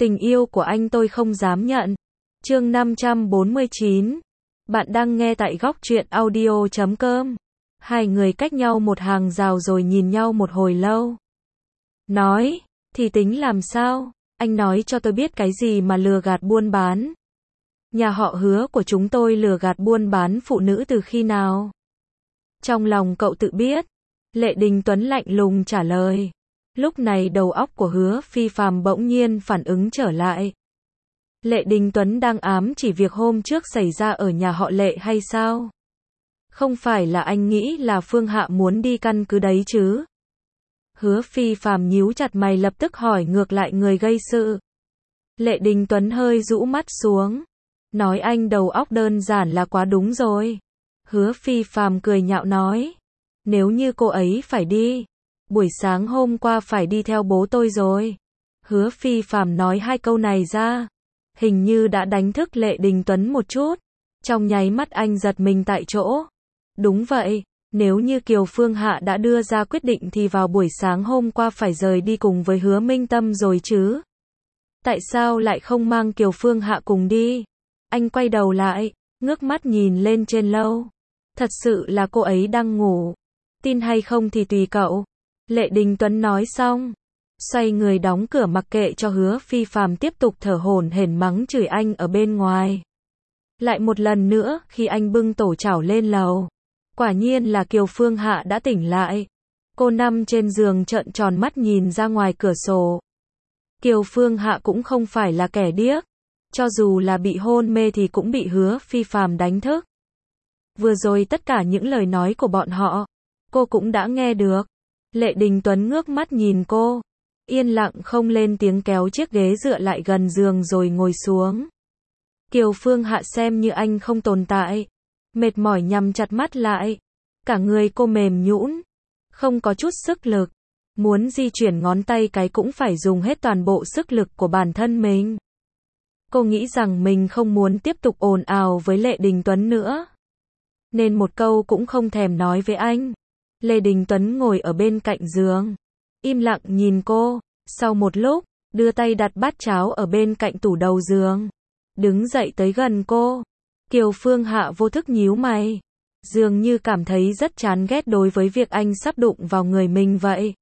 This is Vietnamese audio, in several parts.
Tình yêu của anh tôi không dám nhận. Chương 549. Bạn đang nghe tại góc truyện audio.com. Hai người cách nhau một hàng rào rồi nhìn nhau một hồi lâu. Nói, thì tính làm sao? Anh nói cho tôi biết cái gì mà lừa gạt buôn bán. Nhà họ Hứa của chúng tôi lừa gạt buôn bán phụ nữ từ khi nào? Trong lòng cậu tự biết. Lệ Đình Tuấn lạnh lùng trả lời. Lúc này đầu óc của Hứa Phi Phàm bỗng nhiên phản ứng trở lại. Lệ Đình Tuấn đang ám chỉ việc hôm trước xảy ra ở nhà họ Lệ hay sao? Không phải là anh nghĩ là Phương Hạ muốn đi căn cứ đấy chứ? Hứa Phi Phàm nhíu chặt mày lập tức hỏi ngược lại người gây sự. Lệ Đình Tuấn hơi rũ mắt xuống. Nói anh đầu óc đơn giản là quá đúng rồi. Hứa Phi Phàm cười nhạo nói. Nếu như cô ấy phải đi. Buổi sáng hôm qua phải đi theo bố tôi rồi. Hứa Phi Phàm nói hai câu này ra. Hình như đã đánh thức Lệ Đình Tuấn một chút. Trong nháy mắt anh giật mình tại chỗ. Đúng vậy, nếu như Kiều Phương Hạ đã đưa ra quyết định thì vào buổi sáng hôm qua phải rời đi cùng với Hứa Minh Tâm rồi chứ. Tại sao lại không mang Kiều Phương Hạ cùng đi? Anh quay đầu lại, ngước mắt nhìn lên trên lầu. Thật sự là cô ấy đang ngủ. Tin hay không thì tùy cậu. Lệ Đình Tuấn nói xong, xoay người đóng cửa mặc kệ cho Hứa Phi Phàm tiếp tục thở hổn hển mắng chửi anh ở bên ngoài. Lại một lần nữa, khi anh bưng tổ chảo lên lầu, quả nhiên là Kiều Phương Hạ đã tỉnh lại. Cô nằm trên giường trợn tròn mắt nhìn ra ngoài cửa sổ. Kiều Phương Hạ cũng không phải là kẻ điếc, cho dù là bị hôn mê thì cũng bị Hứa Phi Phàm đánh thức. Vừa rồi tất cả những lời nói của bọn họ, cô cũng đã nghe được. Lệ Đình Tuấn ngước mắt nhìn cô, yên lặng không lên tiếng kéo chiếc ghế dựa lại gần giường rồi ngồi xuống. Kiều Phương Hạ xem như anh không tồn tại, mệt mỏi nhắm chặt mắt lại, cả người cô mềm nhũn, không có chút sức lực, muốn di chuyển ngón tay cái cũng phải dùng hết toàn bộ sức lực của bản thân mình. Cô nghĩ rằng mình không muốn tiếp tục ồn ào với Lệ Đình Tuấn nữa, nên một câu cũng không thèm nói với anh. Lê Đình Tuấn ngồi ở bên cạnh giường, im lặng nhìn cô, sau một lúc, đưa tay đặt bát cháo ở bên cạnh tủ đầu giường, đứng dậy tới gần cô. Kiều Phương Hạ vô thức nhíu mày, dường như cảm thấy rất chán ghét đối với việc anh sắp đụng vào người mình vậy.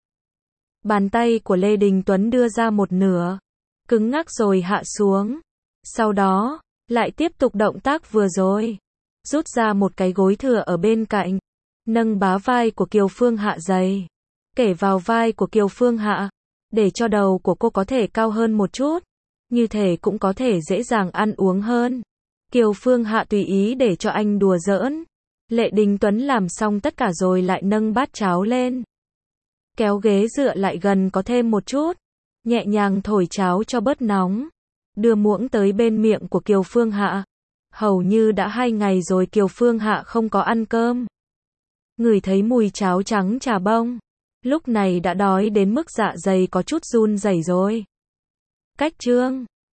Bàn tay của Lê Đình Tuấn đưa ra một nửa, cứng ngắc rồi hạ xuống. Sau đó, lại tiếp tục động tác vừa rồi, rút ra một cái gối thừa ở bên cạnh, nâng bá vai của Kiều Phương Hạ dày, kể vào vai của Kiều Phương Hạ, để cho đầu của cô có thể cao hơn một chút, như thể cũng có thể dễ dàng ăn uống hơn. Kiều Phương Hạ tùy ý để cho anh đùa giỡn. Lệ Đình Tuấn làm xong tất cả rồi lại nâng bát cháo lên, kéo ghế dựa lại gần có thêm một chút, nhẹ nhàng thổi cháo cho bớt nóng, đưa muỗng tới bên miệng của Kiều Phương Hạ. Hầu như đã 2 ngày rồi Kiều Phương Hạ không có ăn cơm. Ngửi thấy mùi cháo trắng trà bông, lúc này đã đói đến mức dạ dày có chút run rẩy rồi. Cách chương